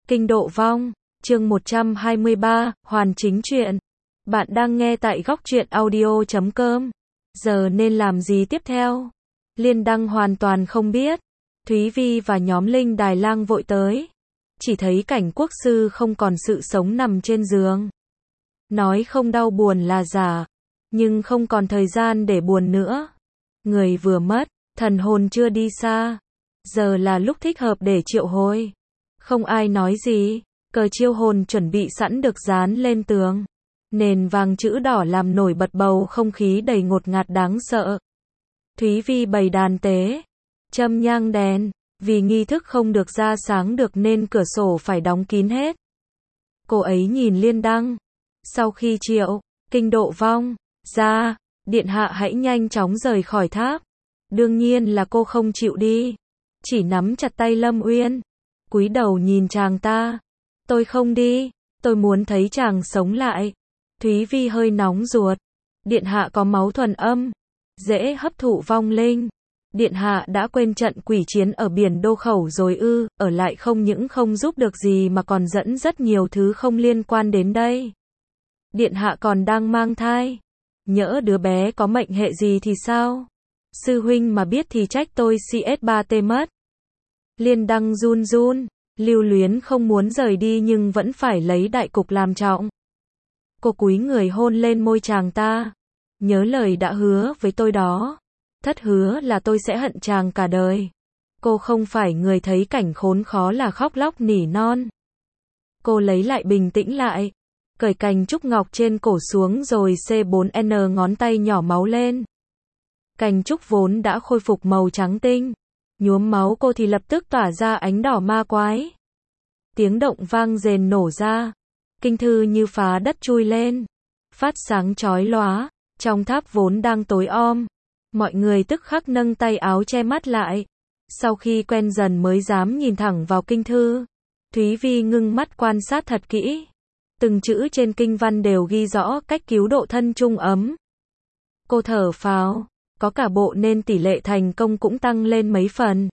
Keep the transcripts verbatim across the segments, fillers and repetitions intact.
Kinh độ vong, chương một trăm hai mươi ba, hoàn chính truyện. Bạn đang nghe tại góc truyện audio chấm com. Giờ nên làm gì tiếp theo? Liên Đăng hoàn toàn không biết. Thúy Vi và nhóm Linh Đài Lang vội tới. Chỉ thấy cảnh quốc sư không còn sự sống nằm trên giường. Nói không đau buồn là giả, nhưng không còn thời gian để buồn nữa. Người vừa mất, thần hồn chưa đi xa. Giờ là lúc thích hợp để triệu hồi. Không ai nói gì, cờ chiêu hồn chuẩn bị sẵn được dán lên tường. Nền vàng chữ đỏ làm nổi bật bầu không khí đầy ngột ngạt đáng sợ. Thúy Vi bày đàn tế, châm nhang đèn, vì nghi thức không được ra sáng được nên cửa sổ phải đóng kín hết. Cô ấy nhìn Liên Đăng. Sau khi triệu, kinh độ vong, ra, điện hạ hãy nhanh chóng rời khỏi tháp. Đương nhiên là cô không chịu đi. Chỉ nắm chặt tay Lâm Uyên. Cúi đầu nhìn chàng ta. Tôi không đi, tôi muốn thấy chàng sống lại. Thúy Vi hơi nóng ruột. Điện hạ có máu thuần âm, dễ hấp thụ vong linh. Điện hạ đã quên trận quỷ chiến ở biển Đô Khẩu rồi ư? Ở lại không những không giúp được gì mà còn dẫn rất nhiều thứ không liên quan đến đây. Điện hạ còn đang mang thai. Nhỡ đứa bé có mệnh hệ gì thì sao? Sư huynh mà biết thì trách tôi C S ba T mất. Liên Đăng run run, lưu luyến không muốn rời đi nhưng vẫn phải lấy đại cục làm trọng. Cô cúi người hôn lên môi chàng ta. Nhớ lời đã hứa với tôi đó. Thất hứa là tôi sẽ hận chàng cả đời. Cô không phải người thấy cảnh khốn khó là khóc lóc nỉ non. Cô lấy lại bình tĩnh lại. Cởi cành trúc ngọc trên cổ xuống rồi C bốn N ngón tay nhỏ máu lên. Cành trúc vốn đã khôi phục màu trắng tinh. Nhuốm máu cô thì lập tức tỏa ra ánh đỏ ma quái. Tiếng động vang rền nổ ra. Kinh thư như phá đất chui lên. Phát sáng chói lóa. Trong tháp vốn đang tối om. Mọi người tức khắc nâng tay áo che mắt lại. Sau khi quen dần mới dám nhìn thẳng vào kinh thư. Thúy Vi ngưng mắt quan sát thật kỹ. Từng chữ trên kinh văn đều ghi rõ cách cứu độ thân trung ấm. Cô thở phào. Có cả bộ nên tỷ lệ thành công cũng tăng lên mấy phần.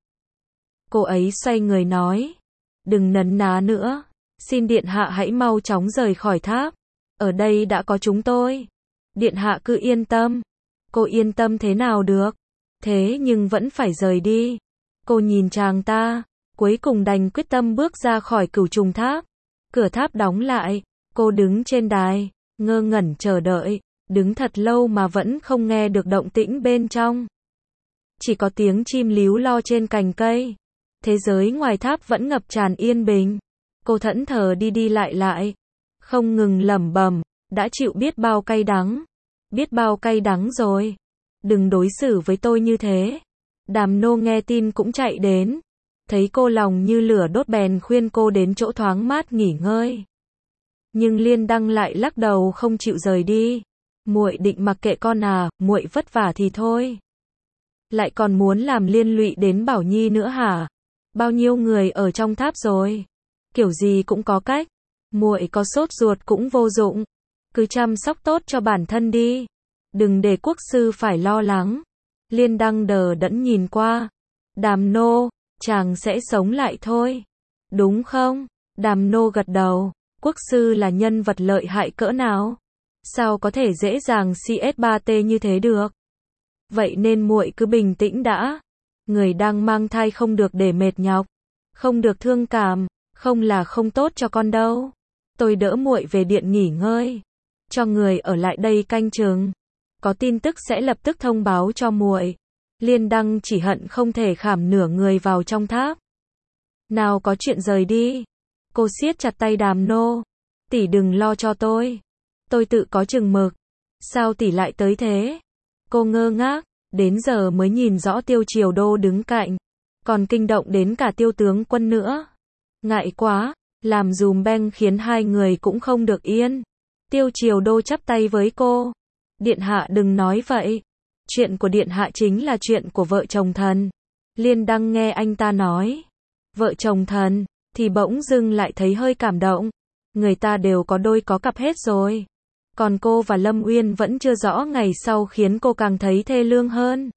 Cô ấy xoay người nói. Đừng nấn ná nữa. Xin điện hạ hãy mau chóng rời khỏi tháp. Ở đây đã có chúng tôi. Điện hạ cứ yên tâm. Cô yên tâm thế nào được. Thế nhưng vẫn phải rời đi. Cô nhìn chàng ta. Cuối cùng đành quyết tâm bước ra khỏi cửu trùng tháp. Cửa tháp đóng lại. Cô đứng trên đài. Ngơ ngẩn chờ đợi. Đứng thật lâu mà vẫn không nghe được động tĩnh bên trong. Chỉ có tiếng chim líu lo trên cành cây. Thế giới ngoài tháp vẫn ngập tràn yên bình. Cô thẫn thờ đi đi lại lại. Không ngừng lẩm bẩm. Đã chịu biết bao cay đắng. Biết bao cay đắng rồi. Đừng đối xử với tôi như thế. Đàm nô nghe tin cũng chạy đến. Thấy cô lòng như lửa đốt bèn khuyên cô đến chỗ thoáng mát nghỉ ngơi. Nhưng Liên Đăng lại lắc đầu không chịu rời đi. Muội định mặc kệ con à, muội vất vả thì thôi. Lại còn muốn làm liên lụy đến Bảo Nhi nữa hả? Bao nhiêu người ở trong tháp rồi. Kiểu gì cũng có cách. Muội có sốt ruột cũng vô dụng. Cứ chăm sóc tốt cho bản thân đi. Đừng để quốc sư phải lo lắng. Liên Đăng đờ đẫn nhìn qua. Đàm nô, chàng sẽ sống lại thôi. Đúng không? Đàm nô gật đầu. Quốc sư là nhân vật lợi hại cỡ nào? Sao có thể dễ dàng C S ba T như thế được? Vậy nên muội cứ bình tĩnh đã. Người đang mang thai không được để mệt nhọc. Không được thương cảm. Không là không tốt cho con đâu. Tôi đỡ muội về điện nghỉ ngơi. Cho người ở lại đây canh chừng. Có tin tức sẽ lập tức thông báo cho muội. Liên Đăng chỉ hận không thể khảm nửa người vào trong tháp. Nào có chuyện rời đi. Cô siết chặt tay Đàm nô. Tỷ đừng lo cho tôi. Tôi tự có chừng mực. Sao tỷ lại tới thế? Cô ngơ ngác. Đến giờ mới nhìn rõ Tiêu Triều Đô đứng cạnh. Còn kinh động đến cả Tiêu tướng quân nữa. Ngại quá. Làm dùm beng khiến hai người cũng không được yên. Tiêu Triều Đô chắp tay với cô. Điện hạ đừng nói vậy. Chuyện của điện hạ chính là chuyện của vợ chồng thần. Liên Đăng nghe anh ta nói. Vợ chồng thần. Thì bỗng dưng lại thấy hơi cảm động. Người ta đều có đôi có cặp hết rồi. Còn cô và Lâm Uyên vẫn chưa rõ ngày sau khiến cô càng thấy thê lương hơn.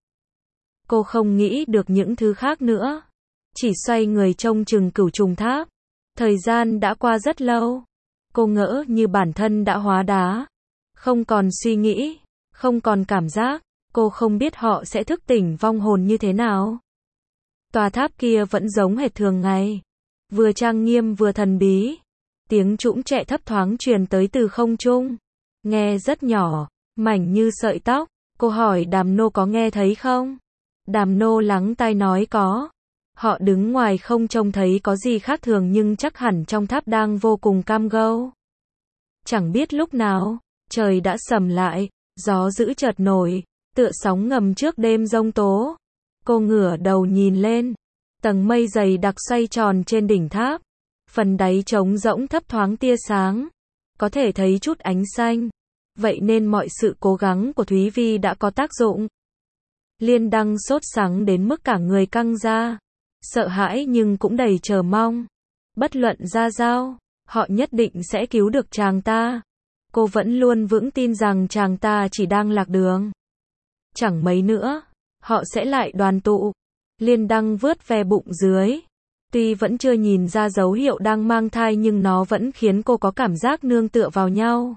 Cô không nghĩ được những thứ khác nữa. Chỉ xoay người trông chừng cửu trùng tháp. Thời gian đã qua rất lâu. Cô ngỡ như bản thân đã hóa đá. Không còn suy nghĩ, không còn cảm giác. Cô không biết họ sẽ thức tỉnh vong hồn như thế nào. Tòa tháp kia vẫn giống hệt thường ngày. Vừa trang nghiêm vừa thần bí. Tiếng trũng trẹ thấp thoáng truyền tới từ không trung. Nghe rất nhỏ, mảnh như sợi tóc. Cô hỏi Đàm Nô có nghe thấy không? Đàm Nô lắng tai nói có. Họ đứng ngoài không trông thấy có gì khác thường nhưng chắc hẳn trong tháp đang vô cùng cam go. Chẳng biết lúc nào, trời đã sầm lại, gió dữ chợt nổi, tựa sóng ngầm trước đêm giông tố. Cô ngửa đầu nhìn lên, tầng mây dày đặc xoay tròn trên đỉnh tháp. Phần đáy trống rỗng thấp thoáng tia sáng, có thể thấy chút ánh xanh. Vậy nên mọi sự cố gắng của Thúy Vi đã có tác dụng. Liên Đăng sốt sắng đến mức cả người căng ra. Sợ hãi nhưng cũng đầy chờ mong. Bất luận ra sao, họ nhất định sẽ cứu được chàng ta. Cô vẫn luôn vững tin rằng chàng ta chỉ đang lạc đường. Chẳng mấy nữa, họ sẽ lại đoàn tụ. Liên Đăng vớt ve bụng dưới. Tuy vẫn chưa nhìn ra dấu hiệu đang mang thai nhưng nó vẫn khiến cô có cảm giác nương tựa vào nhau.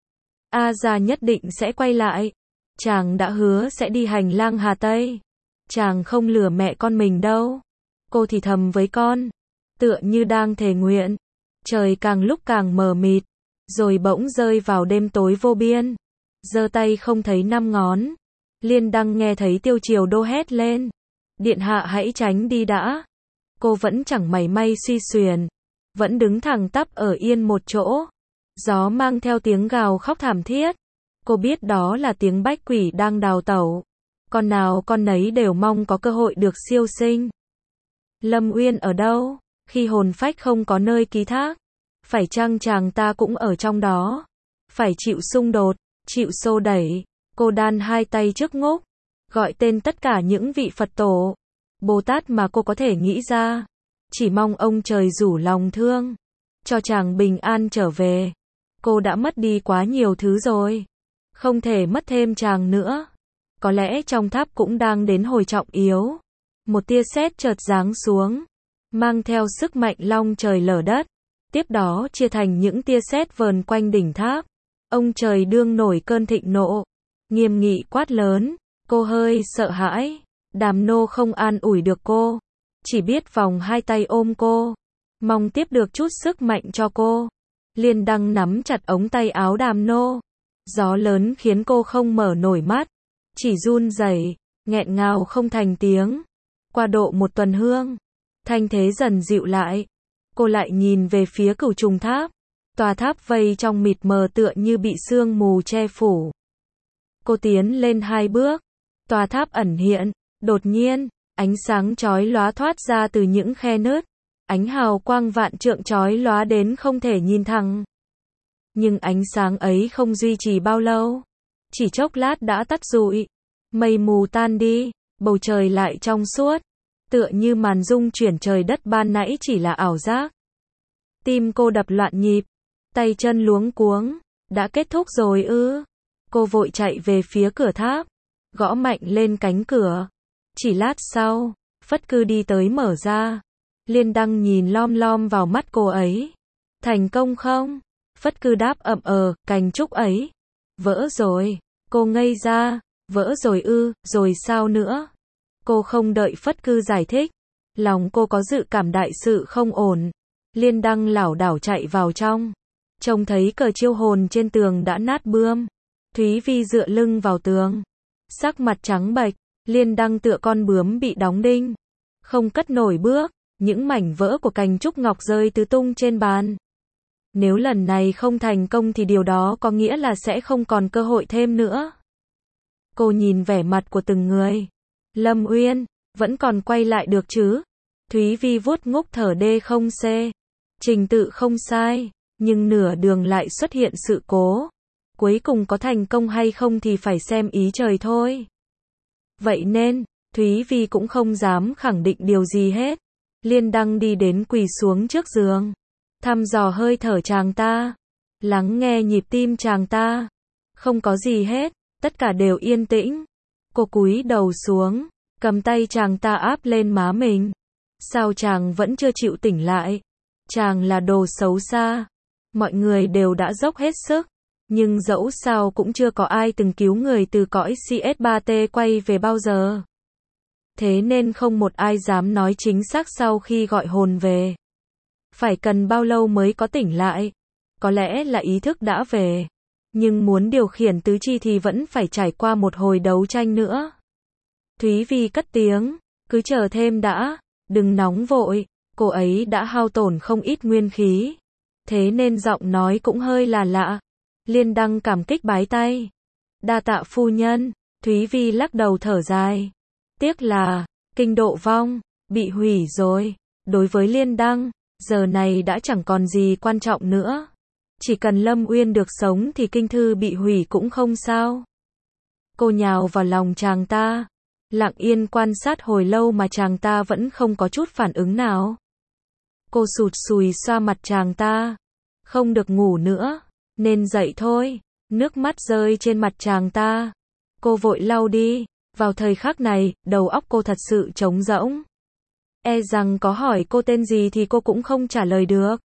A Gia nhất định sẽ quay lại. Chàng đã hứa sẽ đi hành lang Hà Tây. Chàng không lừa mẹ con mình đâu. Cô thì thầm với con, tựa như đang thề nguyện. Trời càng lúc càng mờ mịt, rồi bỗng rơi vào đêm tối vô biên. Giơ tay không thấy năm ngón. Liên Đăng nghe thấy Tiêu Triều Đô hét lên. Điện hạ hãy tránh đi đã. Cô vẫn chẳng mảy may suy xuyển. Vẫn đứng thẳng tắp ở yên một chỗ. Gió mang theo tiếng gào khóc thảm thiết. Cô biết đó là tiếng bách quỷ đang đào tẩu. Con nào con nấy đều mong có cơ hội được siêu sinh. Lâm Uyên ở đâu? Khi hồn phách không có nơi ký thác. Phải chăng chàng ta cũng ở trong đó? Phải chịu xung đột, chịu xô đẩy. Cô đan hai tay trước ngốc. Gọi tên tất cả những vị Phật tổ, Bồ Tát mà cô có thể nghĩ ra. Chỉ mong ông trời rủ lòng thương. Cho chàng bình an trở về. Cô đã mất đi quá nhiều thứ rồi. Không thể mất thêm chàng nữa. Có lẽ trong tháp cũng đang đến hồi trọng yếu. Một tia sét chợt giáng xuống, mang theo sức mạnh long trời lở đất. Tiếp đó chia thành những tia sét vờn quanh đỉnh tháp. Ông trời đương nổi cơn thịnh nộ, nghiêm nghị quát lớn. Cô hơi sợ hãi. Đàm Nô không an ủi được cô, chỉ biết vòng hai tay ôm cô, mong tiếp được chút sức mạnh cho cô. Liên Đăng nắm chặt ống tay áo Đàm Nô. Gió lớn khiến cô không mở nổi mắt, chỉ run rẩy, nghẹn ngào không thành tiếng. Qua độ một tuần hương, thanh thế dần dịu lại. Cô lại nhìn về phía Cửu Trùng Tháp. Tòa tháp vây trong mịt mờ tựa như bị sương mù che phủ. Cô tiến lên hai bước. Tòa tháp ẩn hiện. Đột nhiên, ánh sáng chói lóa thoát ra từ những khe nứt. Ánh hào quang vạn trượng chói lóa đến không thể nhìn thẳng. Nhưng ánh sáng ấy không duy trì bao lâu. Chỉ chốc lát đã tắt rụi. Mây mù tan đi, bầu trời lại trong suốt. Tựa như màn rung chuyển trời đất ban nãy chỉ là ảo giác. Tim cô đập loạn nhịp, tay chân luống cuống. Đã kết thúc rồi ư? Cô vội chạy về phía cửa tháp, gõ mạnh lên cánh cửa. Chỉ lát sau, Phất Cư đi tới mở ra. Liên Đăng nhìn lom lom vào mắt cô ấy. Thành công không? Phất Cư đáp ậm ờ, cành trúc ấy vỡ rồi. Cô ngây ra. Vỡ rồi ư? Rồi sao nữa? Cô không đợi Phất Cư giải thích. Lòng cô có dự cảm đại sự không ổn. Liên Đăng lảo đảo chạy vào trong. Trông thấy cờ chiêu hồn trên tường đã nát bươm. Thúy Vi dựa lưng vào tường, sắc mặt trắng bệch. Liên Đăng tựa con bướm bị đóng đinh, không cất nổi bước. Những mảnh vỡ của cành trúc ngọc rơi tứ tung trên bàn. Nếu lần này không thành công thì điều đó có nghĩa là sẽ không còn cơ hội thêm nữa. Cô nhìn vẻ mặt của từng người. Lâm Uyên, vẫn còn quay lại được chứ? Thúy Vi vuốt ngúc thở đê không xê. Trình tự không sai, nhưng nửa đường lại xuất hiện sự cố. Cuối cùng có thành công hay không thì phải xem ý trời thôi. Vậy nên, Thúy Vi cũng không dám khẳng định điều gì hết. Liên Đăng đi đến quỳ xuống trước giường, thăm dò hơi thở chàng ta, lắng nghe nhịp tim chàng ta. Không có gì hết, tất cả đều yên tĩnh. Cô cúi đầu xuống, cầm tay chàng ta áp lên má mình. Sao chàng vẫn chưa chịu tỉnh lại? chàng là đồ xấu xa. Mọi người đều đã dốc hết sức, nhưng dẫu sao cũng chưa có ai từng cứu người từ cõi C S ba T quay về bao giờ. Thế nên không một ai dám nói chính xác sau khi gọi hồn về. Phải cần bao lâu mới có tỉnh lại? Có lẽ là ý thức đã về, nhưng muốn điều khiển tứ chi thì vẫn phải trải qua một hồi đấu tranh nữa. Thúy Vi cất tiếng, cứ chờ thêm đã, đừng nóng vội, cô ấy đã hao tổn không ít nguyên khí. Thế nên giọng nói cũng hơi là lạ. Liên Đăng cảm kích bái tay. Đa tạ phu nhân, Thúy Vi lắc đầu thở dài. Tiếc là, kinh độ vong, bị hủy rồi. Đối với Liên Đăng, giờ này đã chẳng còn gì quan trọng nữa. Chỉ cần Lâm Uyên được sống thì kinh thư bị hủy cũng không sao. Cô nhào vào lòng chàng ta, lặng yên quan sát hồi lâu mà chàng ta vẫn không có chút phản ứng nào. Cô sụt sùi xoa mặt chàng ta. Không được ngủ nữa, nên dậy thôi. Nước mắt rơi trên mặt chàng ta. Cô vội lau đi. Vào thời khắc này, đầu óc cô thật sự trống rỗng. E rằng có hỏi cô tên gì thì cô cũng không trả lời được.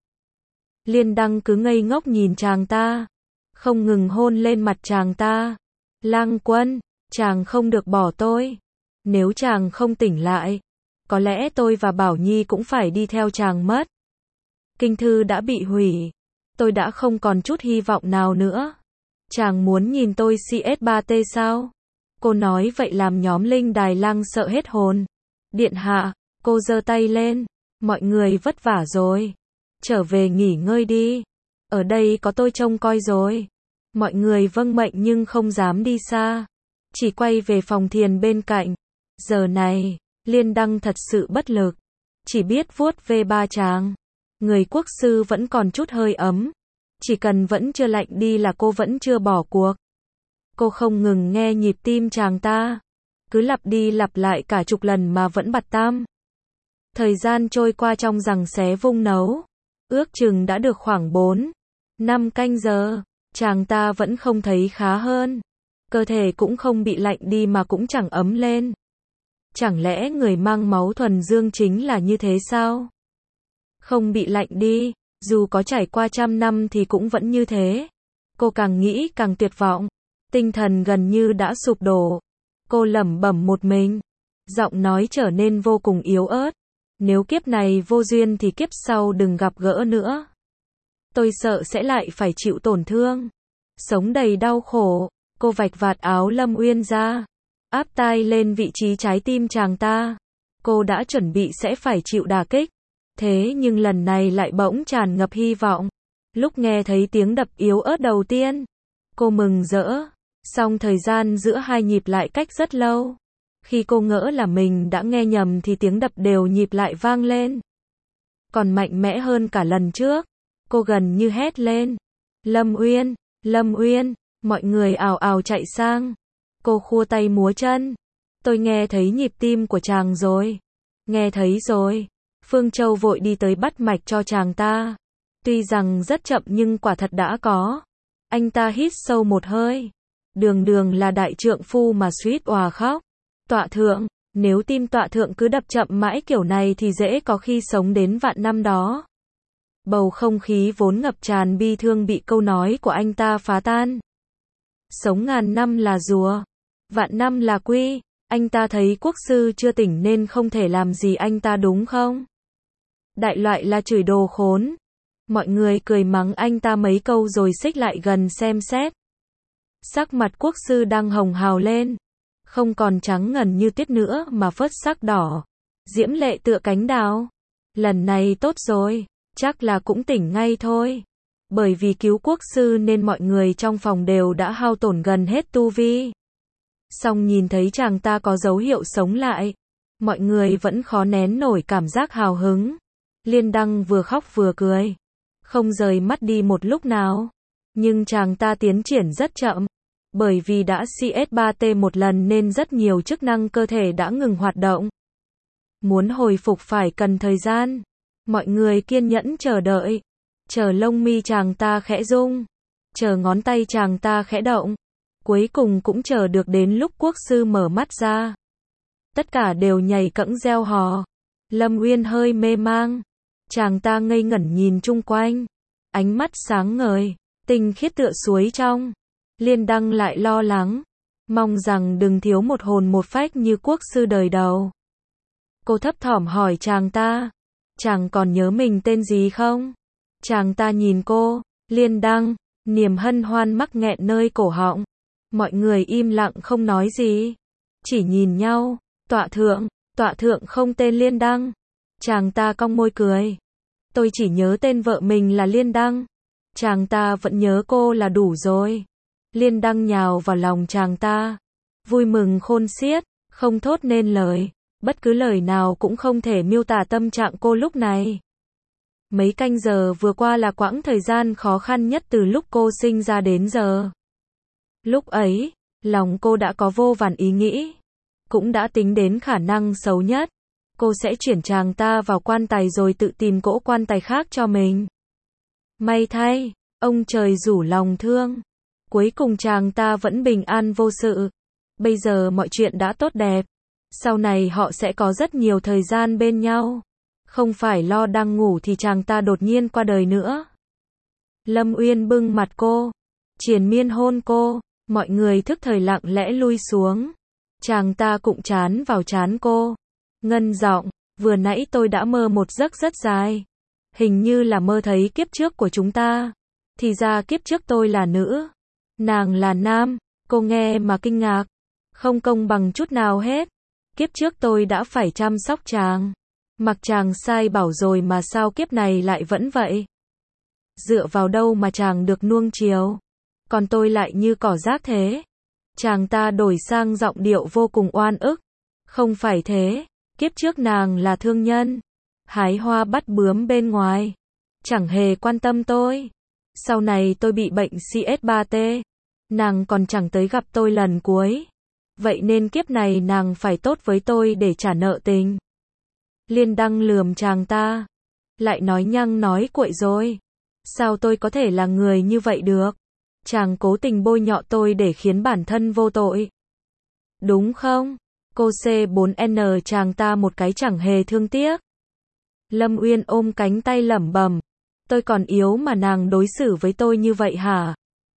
Liên Đăng cứ ngây ngốc nhìn chàng ta, không ngừng hôn lên mặt chàng ta. Lang Quân, chàng không được bỏ tôi. Nếu chàng không tỉnh lại, có lẽ tôi và Bảo Nhi cũng phải đi theo chàng mất. Kinh thư đã bị hủy, tôi đã không còn chút hy vọng nào nữa. Chàng muốn nhìn tôi C S ba T sao? Cô nói vậy làm nhóm Linh Đài Lăng sợ hết hồn. Điện hạ, cô giơ tay lên. Mọi người vất vả rồi. Trở về nghỉ ngơi đi. Ở đây có tôi trông coi rồi. Mọi người vâng mệnh nhưng không dám đi xa. Chỉ quay về phòng thiền bên cạnh. Giờ này, Liên Đăng thật sự bất lực. Chỉ biết vuốt ve ba chàng. Người quốc sư vẫn còn chút hơi ấm. Chỉ cần vẫn chưa lạnh đi là cô vẫn chưa bỏ cuộc. Cô không ngừng nghe nhịp tim chàng ta. Cứ lặp đi lặp lại cả chục lần mà vẫn bặt tam. Thời gian trôi qua trong giằng xé vung nấu. Ước chừng đã được khoảng bốn, năm canh giờ. Chàng ta vẫn không thấy khá hơn. Cơ thể cũng không bị lạnh đi mà cũng chẳng ấm lên. Chẳng lẽ người mang máu thuần dương chính là như thế sao? Không bị lạnh đi, dù có trải qua trăm năm thì cũng vẫn như thế. Cô càng nghĩ càng tuyệt vọng. Tinh thần gần như đã sụp đổ. Cô lẩm bẩm một mình. Giọng nói trở nên vô cùng yếu ớt. Nếu kiếp này vô duyên thì kiếp sau đừng gặp gỡ nữa. Tôi sợ sẽ lại phải chịu tổn thương. Sống đầy đau khổ. Cô vạch vạt áo Lâm Uyên ra. Áp tai lên vị trí trái tim chàng ta. Cô đã chuẩn bị sẽ phải chịu đả kích. Thế nhưng lần này lại bỗng tràn ngập hy vọng. Lúc nghe thấy tiếng đập yếu ớt đầu tiên, cô mừng rỡ. Song thời gian giữa hai nhịp lại cách rất lâu. Khi cô ngỡ là mình đã nghe nhầm thì tiếng đập đều nhịp lại vang lên. Còn mạnh mẽ hơn cả lần trước. Cô gần như hét lên. Lâm Uyên, Lâm Uyên, mọi người ào ào chạy sang. Cô khua tay múa chân. Tôi nghe thấy nhịp tim của chàng rồi. Nghe thấy rồi. Phương Châu vội đi tới bắt mạch cho chàng ta. Tuy rằng rất chậm nhưng quả thật đã có. Anh ta hít sâu một hơi. Đường đường là đại trượng phu mà suýt òa khóc. Tọa thượng, nếu tim tọa thượng cứ đập chậm mãi kiểu này thì dễ có khi sống đến vạn năm đó. Bầu không khí vốn ngập tràn bi thương bị câu nói của anh ta phá tan. Sống ngàn năm là rùa, vạn năm là quy. Anh ta thấy quốc sư chưa tỉnh nên không thể làm gì anh ta đúng không? Đại loại là chửi đồ khốn. Mọi người cười mắng anh ta mấy câu rồi xích lại gần xem xét. Sắc mặt quốc sư đang hồng hào lên. Không còn trắng ngần như tuyết nữa mà phớt sắc đỏ. Diễm lệ tựa cánh đào. Lần này tốt rồi, chắc là cũng tỉnh ngay thôi. Bởi vì cứu quốc sư nên mọi người trong phòng đều đã hao tổn gần hết tu vi. Song nhìn thấy chàng ta có dấu hiệu sống lại. Mọi người vẫn khó nén nổi cảm giác hào hứng. Liên Đăng vừa khóc vừa cười. Không rời mắt đi một lúc nào. Nhưng chàng ta tiến triển rất chậm. Bởi vì đã C S ba T một lần nên rất nhiều chức năng cơ thể đã ngừng hoạt động. Muốn hồi phục phải cần thời gian. Mọi người kiên nhẫn chờ đợi. Chờ lông mi chàng ta khẽ rung. Chờ ngón tay chàng ta khẽ động. Cuối cùng cũng chờ được đến lúc quốc sư mở mắt ra. Tất cả đều nhảy cẫng reo hò. Lâm Uyên hơi mê mang. Chàng ta ngây ngẩn nhìn chung quanh, ánh mắt sáng ngời, tinh khiết tựa suối trong. Liên Đăng lại lo lắng, mong rằng đừng thiếu một hồn một phách như quốc sư đời đầu. Cô thấp thỏm hỏi chàng ta, chàng còn nhớ mình tên gì không? Chàng ta nhìn cô, Liên Đăng, niềm hân hoan mắc nghẹn nơi cổ họng. Mọi người im lặng không nói gì, chỉ nhìn nhau. Tọa thượng, tọa thượng không tên Liên Đăng. Chàng ta cong môi cười. Tôi chỉ nhớ tên vợ mình là Liên Đăng. Chàng ta vẫn nhớ cô là đủ rồi. Liên Đăng nhào vào lòng chàng ta, vui mừng khôn xiết, không thốt nên lời. Bất cứ lời nào cũng không thể miêu tả tâm trạng cô lúc này. Mấy canh giờ vừa qua là quãng thời gian khó khăn nhất từ lúc cô sinh ra đến giờ. Lúc ấy, lòng cô đã có vô vàn ý nghĩ, cũng đã tính đến khả năng xấu nhất. Cô sẽ chuyển chàng ta vào quan tài rồi tự tìm cỗ quan tài khác cho mình. May thay, ông trời rủ lòng thương. Cuối cùng chàng ta vẫn bình an vô sự. Bây giờ mọi chuyện đã tốt đẹp. Sau này họ sẽ có rất nhiều thời gian bên nhau. Không phải lo đang ngủ thì chàng ta đột nhiên qua đời nữa. Lâm Uyên bưng mặt cô, triền miên hôn cô. Mọi người thức thời lặng lẽ lui xuống. Chàng ta cũng chán vào chán cô. Ngân giọng, vừa nãy tôi đã mơ một giấc rất dài. Hình như là mơ thấy kiếp trước của chúng ta. Thì ra kiếp trước tôi là nữ, nàng là nam. Cô nghe mà kinh ngạc. Không công bằng chút nào hết. Kiếp trước tôi đã phải chăm sóc chàng. Mặc chàng sai bảo rồi mà sao kiếp này lại vẫn vậy? Dựa vào đâu mà chàng được nuông chiều? Còn tôi lại như cỏ rác thế. Chàng ta đổi sang giọng điệu vô cùng oan ức. Không phải thế, kiếp trước nàng là thương nhân, hái hoa bắt bướm bên ngoài, chẳng hề quan tâm tôi. Sau này tôi bị bệnh C S ba T, nàng còn chẳng tới gặp tôi lần cuối. Vậy nên kiếp này nàng phải tốt với tôi để trả nợ tình. Liên Đăng lườm chàng ta, lại nói nhăng nói cuội rồi. Sao tôi có thể là người như vậy được? Chàng cố tình bôi nhọ tôi để khiến bản thân vô tội. Đúng không? Cô C bốn N chàng ta một cái chẳng hề thương tiếc. Lâm Uyên ôm cánh tay lẩm bẩm. Tôi còn yếu mà nàng đối xử với tôi như vậy hả?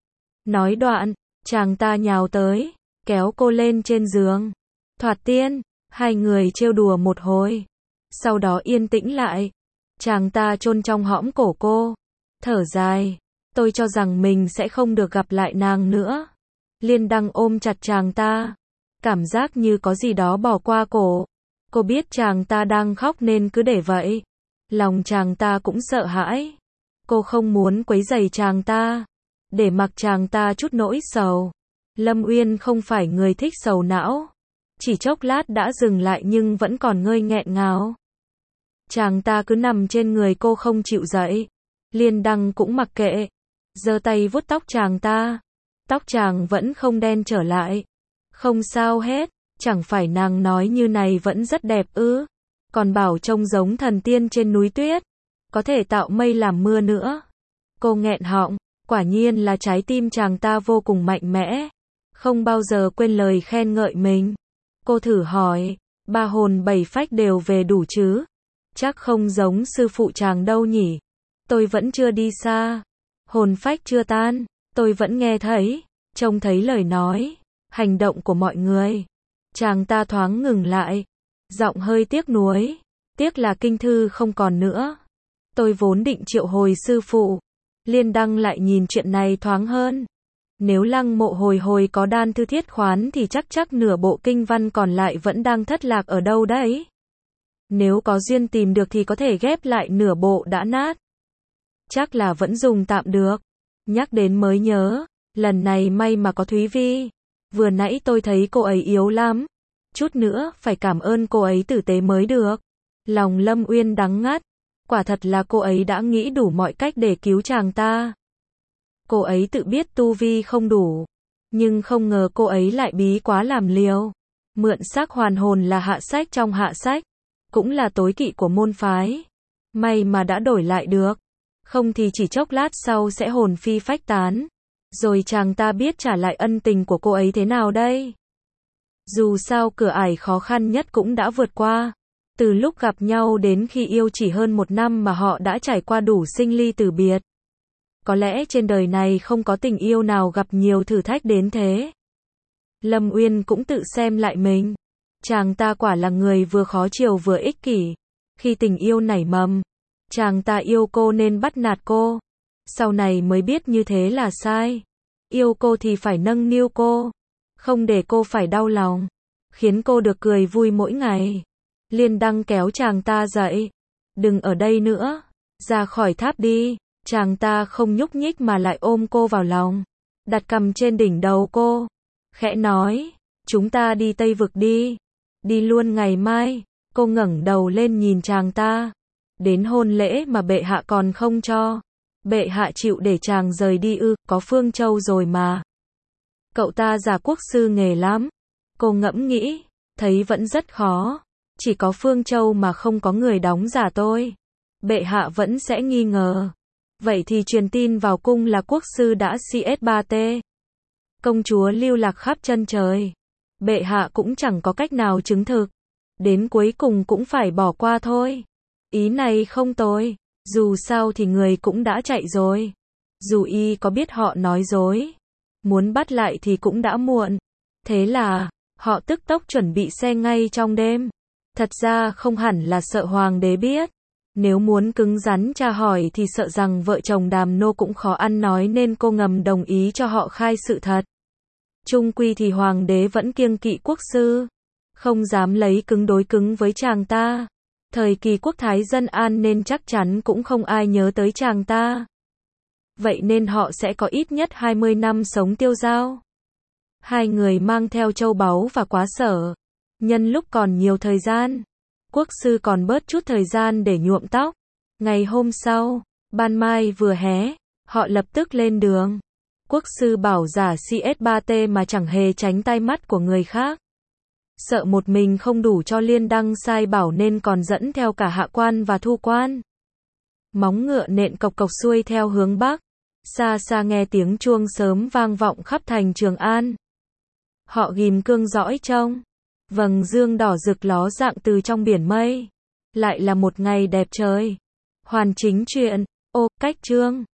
Nói đoạn, chàng ta nhào tới, kéo cô lên trên giường. Thoạt tiên, hai người trêu đùa một hồi. Sau đó yên tĩnh lại. Chàng ta chôn trong hõm cổ cô, thở dài. Tôi cho rằng mình sẽ không được gặp lại nàng nữa. Liên Đăng ôm chặt chàng ta, cảm giác như có gì đó bỏ qua cổ. Cô biết chàng ta đang khóc nên cứ để vậy. Lòng chàng ta cũng sợ hãi. Cô không muốn quấy rầy chàng ta, để mặc chàng ta chút nỗi sầu. Lâm Uyên không phải người thích sầu não. Chỉ chốc lát đã dừng lại nhưng vẫn còn ngơi nghẹn ngào. Chàng ta cứ nằm trên người cô không chịu dậy. Liên Đăng cũng mặc kệ, giơ tay vuốt tóc chàng ta. Tóc chàng vẫn không đen trở lại. Không sao hết, chẳng phải nàng nói như này vẫn rất đẹp ư? Còn bảo trông giống thần tiên trên núi tuyết, có thể tạo mây làm mưa nữa. Cô nghẹn họng, quả nhiên là trái tim chàng ta vô cùng mạnh mẽ, không bao giờ quên lời khen ngợi mình. Cô thử hỏi, ba hồn bảy phách đều về đủ chứ? Chắc không giống sư phụ chàng đâu nhỉ? Tôi vẫn chưa đi xa, hồn phách chưa tan, tôi vẫn nghe thấy, trông thấy lời nói, hành động của mọi người. Chàng ta thoáng ngừng lại, giọng hơi tiếc nuối, tiếc là kinh thư không còn nữa. Tôi vốn định triệu hồi sư phụ. Liên Đăng lại nhìn chuyện này thoáng hơn. Nếu Lăng Mộ hồi hồi có đan thư thiết khoán thì chắc chắc nửa bộ kinh văn còn lại vẫn đang thất lạc ở đâu đấy. Nếu có duyên tìm được thì có thể ghép lại nửa bộ đã nát. Chắc là vẫn dùng tạm được. Nhắc đến mới nhớ, lần này may mà có Thúy Vi. Vừa nãy tôi thấy cô ấy yếu lắm. Chút nữa phải cảm ơn cô ấy tử tế mới được. Lòng Lâm Uyên đắng ngắt. Quả thật là cô ấy đã nghĩ đủ mọi cách để cứu chàng ta. Cô ấy tự biết tu vi không đủ, nhưng không ngờ cô ấy lại bí quá làm liều. Mượn xác hoàn hồn là hạ sách trong hạ sách, cũng là tối kỵ của môn phái. May mà đã đổi lại được, không thì chỉ chốc lát sau sẽ hồn phi phách tán. Rồi chàng ta biết trả lại ân tình của cô ấy thế nào đây? Dù sao cửa ải khó khăn nhất cũng đã vượt qua. Từ lúc gặp nhau đến khi yêu chỉ hơn một năm mà họ đã trải qua đủ sinh ly tử biệt. Có lẽ trên đời này không có tình yêu nào gặp nhiều thử thách đến thế. Lâm Uyên cũng tự xem lại mình. Chàng ta quả là người vừa khó chiều vừa ích kỷ. Khi tình yêu nảy mầm, chàng ta yêu cô nên bắt nạt cô. Sau này mới biết như thế là sai. Yêu cô thì phải nâng niu cô, không để cô phải đau lòng, khiến cô được cười vui mỗi ngày. Liên Đăng kéo chàng ta dậy. Đừng ở đây nữa, ra khỏi tháp đi. Chàng ta không nhúc nhích mà lại ôm cô vào lòng, đặt cằm trên đỉnh đầu cô, khẽ nói, chúng ta đi Tây Vực đi, đi luôn ngày mai. Cô ngẩng đầu lên nhìn chàng ta, đến hôn lễ mà bệ hạ còn không cho. Bệ hạ chịu để chàng rời đi ư? Có Phương Châu rồi mà. Cậu ta giả quốc sư nghề lắm. Cô ngẫm nghĩ, thấy vẫn rất khó. Chỉ có Phương Châu mà không có người đóng giả tôi, bệ hạ vẫn sẽ nghi ngờ. Vậy thì truyền tin vào cung là quốc sư đã xê ét ba tê. Công chúa lưu lạc khắp chân trời. Bệ hạ cũng chẳng có cách nào chứng thực. Đến cuối cùng cũng phải bỏ qua thôi. Ý này không tồi. Dù sao thì người cũng đã chạy rồi. Dù y có biết họ nói dối, muốn bắt lại thì cũng đã muộn. Thế là, họ tức tốc chuẩn bị xe ngay trong đêm. Thật ra không hẳn là sợ hoàng đế biết. Nếu muốn cứng rắn tra hỏi thì sợ rằng vợ chồng Đàm Nô cũng khó ăn nói nên cô ngầm đồng ý cho họ khai sự thật. Chung quy thì hoàng đế vẫn kiêng kỵ quốc sư, không dám lấy cứng đối cứng với chàng ta. Thời kỳ quốc thái dân an nên chắc chắn cũng không ai nhớ tới chàng ta. Vậy nên họ sẽ có ít nhất hai mươi năm sống tiêu dao. Hai người mang theo châu báu và quá sở. Nhân lúc còn nhiều thời gian, quốc sư còn bớt chút thời gian để nhuộm tóc. Ngày hôm sau, ban mai vừa hé, họ lập tức lên đường. Quốc sư bảo giả xê ét ba tê mà chẳng hề tránh tai mắt của người khác. Sợ một mình không đủ cho Liên Đăng sai bảo nên còn dẫn theo cả hạ quan và thu quan. Móng ngựa nện cộc cộc xuôi theo hướng bắc. Xa xa nghe tiếng chuông sớm vang vọng khắp thành Trường An. Họ ghim cương dõi trông. Vầng dương đỏ rực ló dạng từ trong biển mây. Lại là một ngày đẹp trời. Hoàn chính truyện. Ô, cách chương.